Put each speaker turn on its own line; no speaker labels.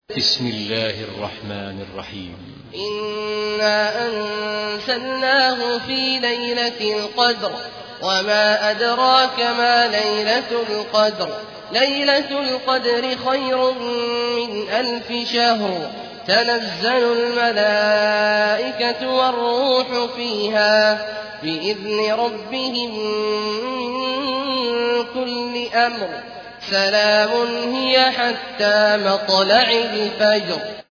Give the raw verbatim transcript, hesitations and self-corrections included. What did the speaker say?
بسم الله الرحمن الرحيم.
إنا أنزلناه في ليلة القدر وما أدراك ما ليلة القدر ليلة القدر خير من ألف شهر تنزل الملائكة والروح فيها بإذن ربهم من كل أمر سلام هي حتى مطلع الفجر.